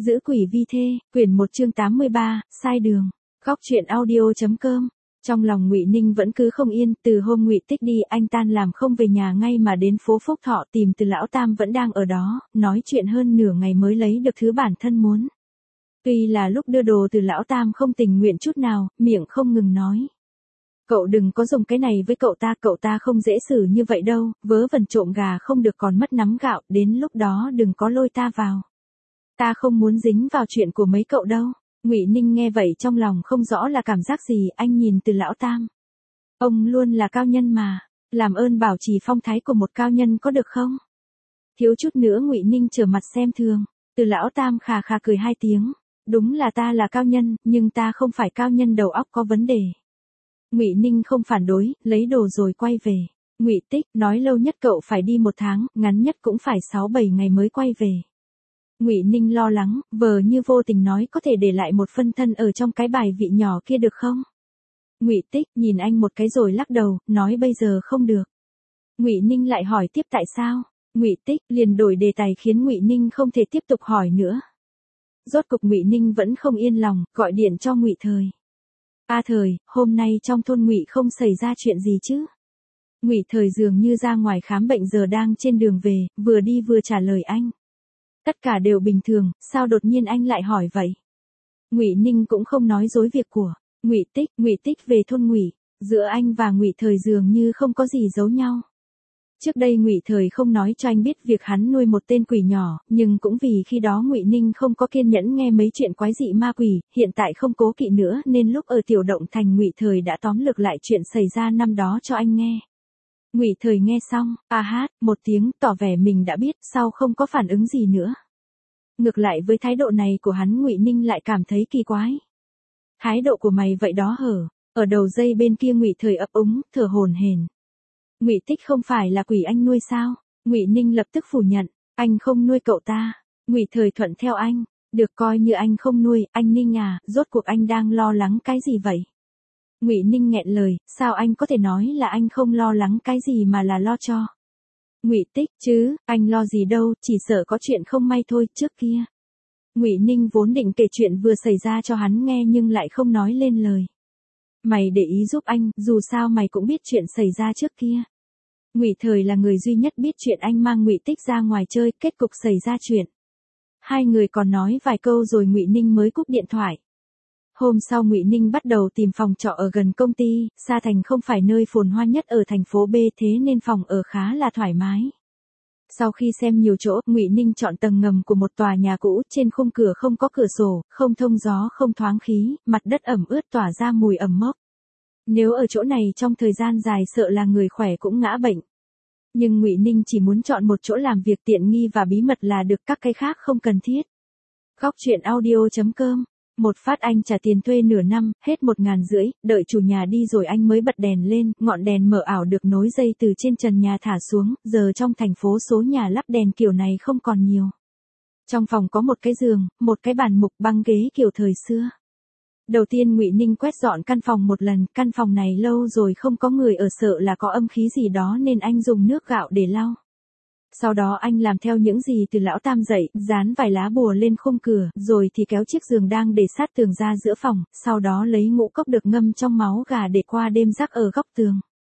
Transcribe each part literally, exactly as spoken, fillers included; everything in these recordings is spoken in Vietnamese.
Giữ quỷ vi thê, quyển một chương tám mươi ba, sai đường. Góc truyện audio.com. Trong lòng Ngụy Ninh vẫn cứ không yên, từ hôm Ngụy Tích đi, anh tan làm không về nhà ngay mà đến phố Phúc Thọ tìm Từ lão tam vẫn đang ở đó, nói chuyện hơn nửa ngày mới lấy được thứ bản thân muốn. Tuy là lúc đưa đồ Từ lão tam không tình nguyện chút nào, miệng không ngừng nói: "Cậu đừng có dùng cái này với cậu ta, cậu ta không dễ xử như vậy đâu, vớ vẩn trộm gà không được còn mất nắm gạo, đến lúc đó đừng có lôi ta vào. Ta không muốn dính vào chuyện của mấy cậu đâu." Ngụy Ninh nghe vậy trong lòng không rõ là cảm giác gì, anh nhìn Từ lão tam. Ông luôn là cao nhân mà, làm ơn bảo trì phong thái của một cao nhân có được không? Thiếu chút nữa Ngụy Ninh trở mặt xem thường. Từ lão tam khà khà cười hai tiếng, đúng là ta là cao nhân, nhưng ta không phải cao nhân đầu óc có vấn đề. Ngụy Ninh không phản đối, lấy đồ rồi quay về. Ngụy Tích nói lâu nhất cậu phải đi một tháng, ngắn nhất cũng phải sáu bảy ngày mới quay về. Ngụy Ninh lo lắng, vờ như vô tình nói có thể để lại một phân thân ở trong cái bài vị nhỏ kia được không? Ngụy Tích nhìn anh một cái rồi lắc đầu, nói bây giờ không được. Ngụy Ninh lại hỏi tiếp tại sao? Ngụy Tích liền đổi đề tài khiến Ngụy Ninh không thể tiếp tục hỏi nữa. Rốt cục Ngụy Ninh vẫn không yên lòng, gọi điện cho Ngụy Thời. "A Thời, hôm nay trong thôn Ngụy không xảy ra chuyện gì chứ?" Ngụy Thời dường như ra ngoài khám bệnh giờ đang trên đường về, vừa đi vừa trả lời anh. "Tất cả đều bình thường, sao đột nhiên anh lại hỏi vậy?" Ngụy Ninh cũng không nói dối việc của Ngụy Tích, Ngụy Tích về thôn Ngụy, giữa anh và Ngụy Thời dường như không có gì giấu nhau. Trước đây Ngụy Thời không nói cho anh biết việc hắn nuôi một tên quỷ nhỏ, nhưng cũng vì khi đó Ngụy Ninh không có kiên nhẫn nghe mấy chuyện quái dị ma quỷ, hiện tại không cố kỵ nữa nên lúc ở Tiểu Động Thành Ngụy Thời đã tóm lược lại chuyện xảy ra năm đó cho anh nghe. Ngụy Thời nghe xong, a hát một tiếng tỏ vẻ mình đã biết, sau không có phản ứng gì nữa. Ngược lại với thái độ này của hắn Ngụy Ninh lại cảm thấy kỳ quái. "Thái độ của mày vậy đó hở?" Ở đầu dây bên kia Ngụy Thời ấp úng, thở hổn hển. "Ngụy Tích không phải là quỷ anh nuôi sao?" Ngụy Ninh lập tức phủ nhận, "Anh không nuôi cậu ta." Ngụy Thời thuận theo anh, "Được coi như anh không nuôi, anh Ninh à, rốt cuộc anh đang lo lắng cái gì vậy?" Ngụy Ninh nghẹn lời, "Sao anh có thể nói là anh không lo lắng cái gì mà là lo cho?" Ngụy Tích, "Chứ, anh lo gì đâu, chỉ sợ có chuyện không may thôi." Trước kia, Ngụy Ninh vốn định kể chuyện vừa xảy ra cho hắn nghe nhưng lại không nói lên lời. "Mày để ý giúp anh, dù sao mày cũng biết chuyện xảy ra trước kia." Ngụy Thời là người duy nhất biết chuyện anh mang Ngụy Tích ra ngoài chơi, kết cục xảy ra chuyện. Hai người còn nói vài câu rồi Ngụy Ninh mới cúp điện thoại. Hôm sau Ngụy Ninh bắt đầu tìm phòng trọ ở gần công ty, Sa Thành không phải nơi phồn hoa nhất ở thành phố B thế nên phòng ở khá là thoải mái. Sau khi xem nhiều chỗ, Ngụy Ninh chọn tầng ngầm của một tòa nhà cũ, trên khung cửa không có cửa sổ, không thông gió không thoáng khí, mặt đất ẩm ướt tỏa ra mùi ẩm mốc. Nếu ở chỗ này trong thời gian dài sợ là người khỏe cũng ngã bệnh. Nhưng Ngụy Ninh chỉ muốn chọn một chỗ làm việc tiện nghi và bí mật là được, các cái khác không cần thiết. Góc truyện audio.com. Một phát anh trả tiền thuê nửa năm, hết một ngàn rưỡi, đợi chủ nhà đi rồi anh mới bật đèn lên, ngọn đèn mờ ảo được nối dây từ trên trần nhà thả xuống, giờ trong thành phố số nhà lắp đèn kiểu này không còn nhiều. Trong phòng có một cái giường, một cái bàn mục, băng ghế kiểu thời xưa. Đầu tiên Ngụy Ninh quét dọn căn phòng một lần, căn phòng này lâu rồi không có người ở, sợ là có âm khí gì đó nên anh dùng nước gạo để lau. Sau đó anh làm theo những gì Từ lão tam dạy, dán vài lá bùa lên khung cửa, rồi thì kéo chiếc giường đang để sát tường ra giữa phòng, sau đó lấy ngũ cốc được ngâm trong máu gà để qua đêm rắc ở góc tường.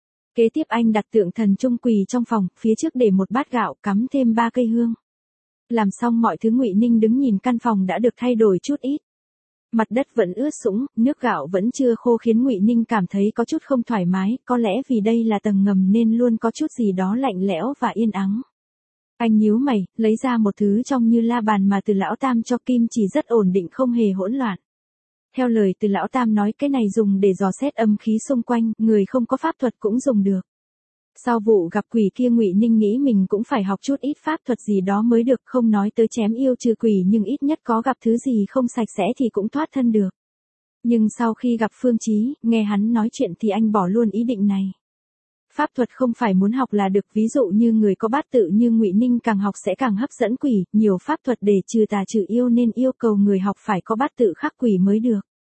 Kế tiếp anh đặt tượng thần Trung quỳ trong phòng, phía trước để một bát gạo, cắm thêm ba cây hương. Làm xong mọi thứ Ngụy Ninh đứng nhìn căn phòng đã được thay đổi chút ít. Mặt đất vẫn ướt sũng, nước gạo vẫn chưa khô khiến Ngụy Ninh cảm thấy có chút không thoải mái, có lẽ vì đây là tầng ngầm nên luôn có chút gì đó lạnh lẽo và yên ắng. Anh nhíu mày, lấy ra một thứ trông như la bàn mà Từ lão tam cho, kim chỉ rất ổn định không hề hỗn loạn. Theo lời Từ lão tam nói cái này dùng để dò xét âm khí xung quanh, người không có pháp thuật cũng dùng được. Sau vụ gặp quỷ kia Ngụy Ninh nghĩ mình cũng phải học chút ít pháp thuật gì đó mới được, không nói tới chém yêu trừ quỷ nhưng ít nhất có gặp thứ gì không sạch sẽ thì cũng thoát thân được. Nhưng sau khi gặp Phương Chí, nghe hắn nói chuyện thì anh bỏ luôn ý định này. Pháp thuật không phải muốn học là được, ví dụ như người có bát tự như Ngụy Ninh càng học sẽ càng hấp dẫn quỷ, nhiều pháp thuật để trừ tà trừ yêu nên yêu cầu người học phải có bát tự khắc quỷ mới được.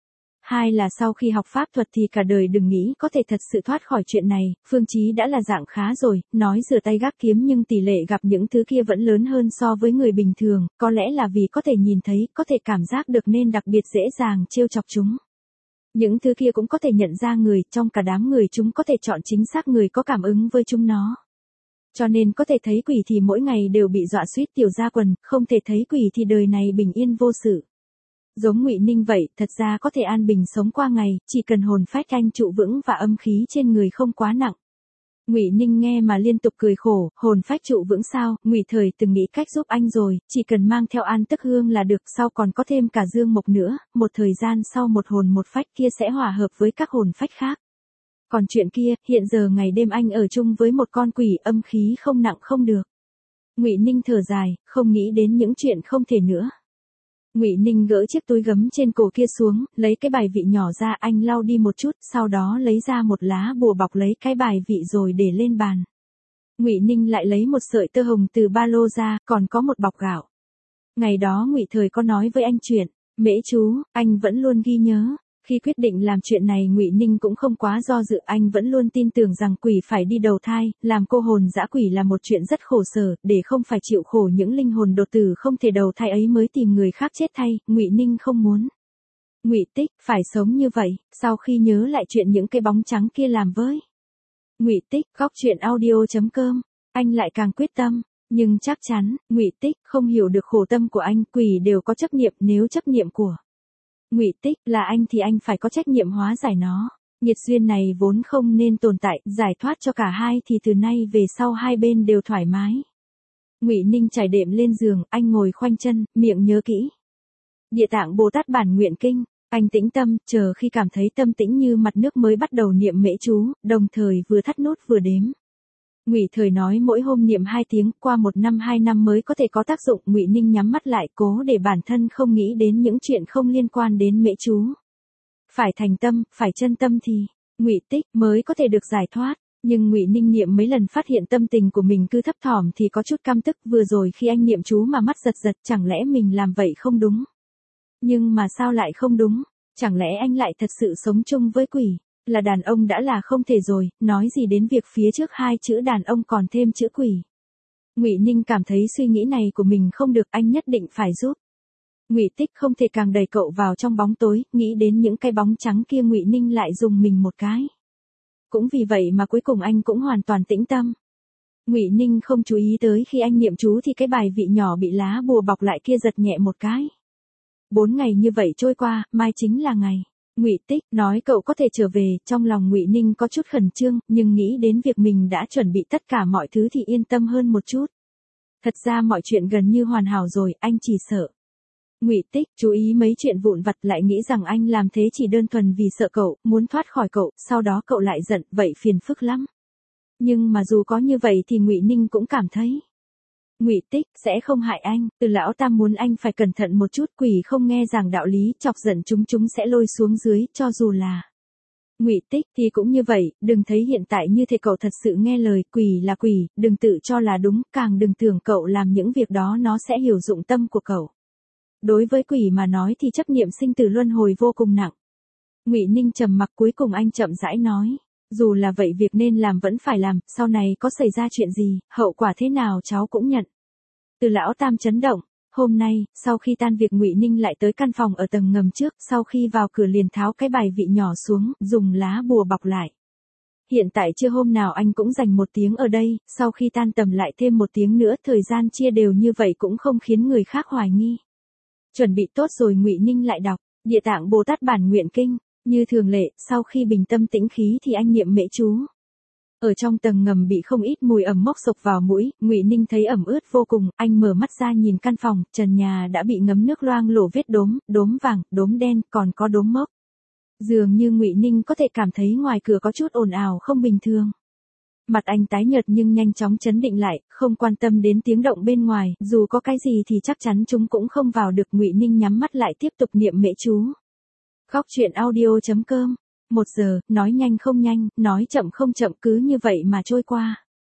Hai là sau khi học pháp thuật thì cả đời đừng nghĩ có thể thật sự thoát khỏi chuyện này, Phương Chí đã là dạng khá rồi, nói rửa tay gác kiếm nhưng tỷ lệ gặp những thứ kia vẫn lớn hơn so với người bình thường, có lẽ là vì có thể nhìn thấy, có thể cảm giác được nên đặc biệt dễ dàng trêu chọc chúng. Những thứ kia cũng có thể nhận ra người, trong cả đám người chúng có thể chọn chính xác người có cảm ứng với chúng nó. Cho nên có thể thấy quỷ thì mỗi ngày đều bị dọa suýt tiểu ra quần, không thể thấy quỷ thì đời này bình yên vô sự. Giống Ngụy Ninh vậy, thật ra có thể an bình sống qua ngày, chỉ cần hồn phách anh trụ vững và âm khí trên người không quá nặng. Ngụy Ninh nghe mà liên tục cười khổ, hồn phách trụ vững sao, Ngụy Thời từng nghĩ cách giúp anh rồi, chỉ cần mang theo An Tức Hương là được, sau còn có thêm cả Dương Mộc nữa, một thời gian sau một hồn một phách kia sẽ hòa hợp với các hồn phách khác. Còn chuyện kia, hiện giờ ngày đêm anh ở chung với một con quỷ, âm khí không nặng không được. Ngụy Ninh thở dài, không nghĩ đến những chuyện không thể nữa. Ngụy Ninh gỡ chiếc túi gấm trên cổ kia xuống, lấy cái bài vị nhỏ ra, anh lau đi một chút, sau đó lấy ra một lá bùa bọc lấy cái bài vị rồi để lên bàn. Ngụy Ninh lại lấy một sợi tơ hồng từ ba lô ra, còn có một bọc gạo. Ngày đó Ngụy Thời có nói với anh chuyện mễ chú, anh vẫn luôn ghi nhớ. Khi quyết định làm chuyện này Ngụy Ninh cũng không quá do dự, anh vẫn luôn tin tưởng rằng quỷ phải đi đầu thai, làm cô hồn dã quỷ là một chuyện rất khổ sở, để không phải chịu khổ những linh hồn đột tử không thể đầu thai ấy mới tìm người khác chết thay, Ngụy Ninh không muốn. Ngụy Tích, phải sống như vậy, sau khi nhớ lại chuyện những cái bóng trắng kia làm với. Ngụy Tích, góc truyện audio chấm com, anh lại càng quyết tâm. Nhưng chắc chắn, Ngụy Tích không hiểu được khổ tâm của anh, quỷ đều có chấp niệm, nếu chấp niệm của Ngụy Tích là anh thì anh phải có trách nhiệm hóa giải nó. Nghiệt duyên này vốn không nên tồn tại, giải thoát cho cả hai thì từ nay về sau hai bên đều thoải mái. Ngụy Ninh trải đệm lên giường, anh ngồi khoanh chân, miệng nhớ kỹ Địa Tạng Bồ Tát Bản Nguyện Kinh. Anh tĩnh tâm, chờ khi cảm thấy tâm tĩnh như mặt nước mới bắt đầu niệm mễ chú, đồng thời vừa thắt nút vừa đếm. Ngụy Thời nói mỗi hôm niệm hai tiếng, qua một năm hai năm mới có thể có tác dụng. Ngụy Ninh nhắm mắt lại, cố để bản thân không nghĩ đến những chuyện không liên quan đến mễ chú. Phải thành tâm, phải chân tâm thì Ngụy Tích mới có thể được giải thoát. Nhưng Ngụy Ninh niệm mấy lần phát hiện tâm tình của mình cứ thấp thỏm thì có chút căm tức, vừa rồi khi anh niệm chú mà mắt giật giật, chẳng lẽ mình làm vậy không đúng? Nhưng mà sao lại không đúng? Chẳng lẽ anh lại thật sự sống chung với quỷ? Là đàn ông đã là không thể rồi, nói gì đến việc phía trước hai chữ đàn ông còn thêm chữ quỷ. Ngụy Ninh cảm thấy suy nghĩ này của mình không được, anh nhất định phải giúp. Ngụy Tích không thể càng đẩy cậu vào trong bóng tối, nghĩ đến những cái bóng trắng kia Ngụy Ninh lại dùng mình một cái. Cũng vì vậy mà cuối cùng anh cũng hoàn toàn tĩnh tâm. Ngụy Ninh không chú ý tới khi anh niệm chú thì cái bài vị nhỏ bị lá bùa bọc lại kia giật nhẹ một cái. Bốn ngày như vậy trôi qua, mai chính là ngày Ngụy Tích nói cậu có thể trở về, trong lòng Ngụy Ninh có chút khẩn trương, nhưng nghĩ đến việc mình đã chuẩn bị tất cả mọi thứ thì yên tâm hơn một chút. Thật ra mọi chuyện gần như hoàn hảo rồi, anh chỉ sợ Ngụy Tích chú ý mấy chuyện vụn vặt, lại nghĩ rằng anh làm thế chỉ đơn thuần vì sợ cậu, muốn thoát khỏi cậu, sau đó cậu lại giận, vậy phiền phức lắm. Nhưng mà dù có như vậy thì Ngụy Ninh cũng cảm thấy Ngụy Tích sẽ không hại anh, từ lão tam muốn anh phải cẩn thận một chút, quỷ không nghe giảng đạo lý, chọc giận chúng chúng sẽ lôi xuống dưới, cho dù là Ngụy Tích thì cũng như vậy, đừng thấy hiện tại như thế cậu thật sự nghe lời, quỷ là quỷ, đừng tự cho là đúng, càng đừng tưởng cậu làm những việc đó nó sẽ hiểu dụng tâm của cậu. Đối với quỷ mà nói thì chấp niệm sinh tử luân hồi vô cùng nặng. Ngụy Ninh trầm mặc, cuối cùng anh chậm rãi nói, dù là vậy việc nên làm vẫn phải làm, sau này có xảy ra chuyện gì, hậu quả thế nào cháu cũng nhận. Từ lão tam chấn động. Hôm nay, sau khi tan việc Ngụy Ninh lại tới căn phòng ở tầng ngầm trước, sau khi vào cửa liền tháo cái bài vị nhỏ xuống, dùng lá bùa bọc lại. Hiện tại chưa hôm nào anh cũng dành một tiếng ở đây, sau khi tan tầm lại thêm một tiếng nữa, thời gian chia đều như vậy cũng không khiến người khác hoài nghi. Chuẩn bị tốt rồi Ngụy Ninh lại đọc Địa Tạng Bồ Tát Bản Nguyện Kinh. Như thường lệ, sau khi bình tâm tĩnh khí thì anh niệm mễ chú. Ở trong tầng ngầm bị không ít mùi ẩm mốc sộc vào mũi, Ngụy Ninh thấy ẩm ướt vô cùng, anh mở mắt ra nhìn căn phòng, trần nhà đã bị ngấm nước loang lổ vết đốm, đốm vàng, đốm đen, còn có đốm mốc. Dường như Ngụy Ninh có thể cảm thấy ngoài cửa có chút ồn ào không bình thường. Mặt anh tái nhợt nhưng nhanh chóng chấn định lại, không quan tâm đến tiếng động bên ngoài, dù có cái gì thì chắc chắn chúng cũng không vào được. Ngụy Ninh nhắm mắt lại tiếp tục niệm mễ chú. Góc truyện audio chấm com. Một giờ, nói nhanh không nhanh, nói chậm không chậm, cứ như vậy mà trôi qua.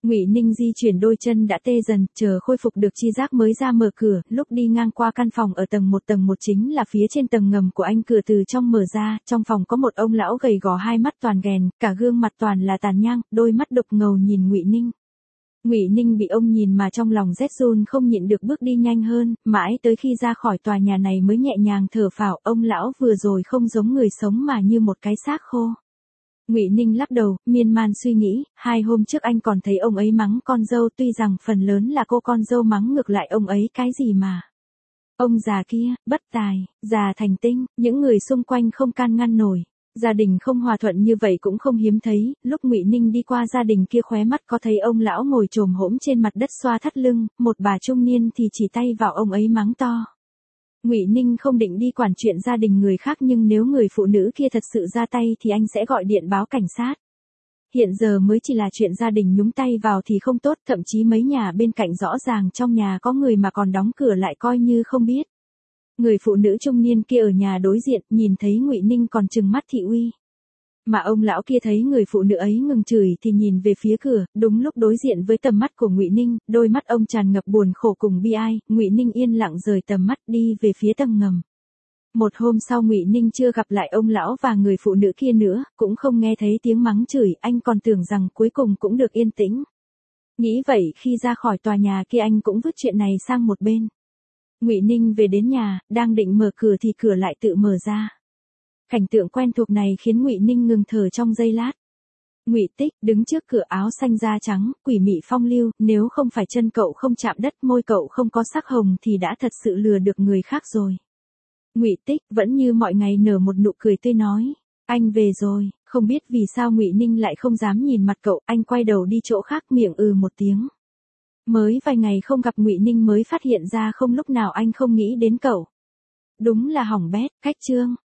Ngụy Ninh di chuyển đôi chân đã tê dần, chờ khôi phục được chi giác mới ra mở cửa, lúc đi ngang qua căn phòng ở tầng một tầng một chính là phía trên tầng ngầm của anh, cửa từ trong mở ra, trong phòng có một ông lão gầy gò hai mắt toàn ghèn, cả gương mặt toàn là tàn nhang, đôi mắt đục ngầu nhìn Ngụy Ninh. Ngụy Ninh bị ông nhìn mà trong lòng rét run không nhịn được bước đi nhanh hơn, mãi tới khi ra khỏi tòa nhà này mới nhẹ nhàng thở phào, ông lão vừa rồi không giống người sống mà như một cái xác khô. Ngụy Ninh lắc đầu, miên man suy nghĩ, hai hôm trước anh còn thấy ông ấy mắng con dâu, tuy rằng phần lớn là cô con dâu mắng ngược lại ông ấy cái gì mà. Ông già kia, bất tài, già thành tinh, những người xung quanh không can ngăn nổi. Gia đình không hòa thuận như vậy cũng không hiếm thấy, lúc Ngụy Ninh đi qua gia đình kia khóe mắt có thấy ông lão ngồi chồm hổm trên mặt đất xoa thắt lưng, một bà trung niên thì chỉ tay vào ông ấy mắng to. Ngụy Ninh không định đi quản chuyện gia đình người khác, nhưng nếu người phụ nữ kia thật sự ra tay thì anh sẽ gọi điện báo cảnh sát. Hiện giờ mới chỉ là chuyện gia đình nhúng tay vào thì không tốt, thậm chí mấy nhà bên cạnh rõ ràng trong nhà có người mà còn đóng cửa lại coi như không biết. Người phụ nữ trung niên kia ở nhà đối diện, nhìn thấy Ngụy Ninh còn trừng mắt thị uy. Mà ông lão kia thấy người phụ nữ ấy ngừng chửi thì nhìn về phía cửa, đúng lúc đối diện với tầm mắt của Ngụy Ninh, đôi mắt ông tràn ngập buồn khổ cùng bi ai. Ngụy Ninh yên lặng rời tầm mắt đi về phía tầng ngầm. Một hôm sau Ngụy Ninh chưa gặp lại ông lão và người phụ nữ kia nữa, cũng không nghe thấy tiếng mắng chửi, anh còn tưởng rằng cuối cùng cũng được yên tĩnh. Nghĩ vậy khi ra khỏi tòa nhà kia anh cũng vứt chuyện này sang một bên. Ngụy Ninh về đến nhà, đang định mở cửa thì cửa lại tự mở ra. Cảnh tượng quen thuộc này khiến Ngụy Ninh ngừng thở trong giây lát. Ngụy Tích đứng trước cửa, áo xanh da trắng, quỷ mị phong lưu, nếu không phải chân cậu không chạm đất, môi cậu không có sắc hồng thì đã thật sự lừa được người khác rồi. Ngụy Tích vẫn như mọi ngày nở một nụ cười tươi nói, anh về rồi. Không biết vì sao Ngụy Ninh lại không dám nhìn mặt cậu, anh quay đầu đi chỗ khác, miệng ừ một tiếng. Mới vài ngày không gặp Ngụy Ninh mới phát hiện ra không lúc nào anh không nghĩ đến cậu. Đúng là hỏng bét, cách chương.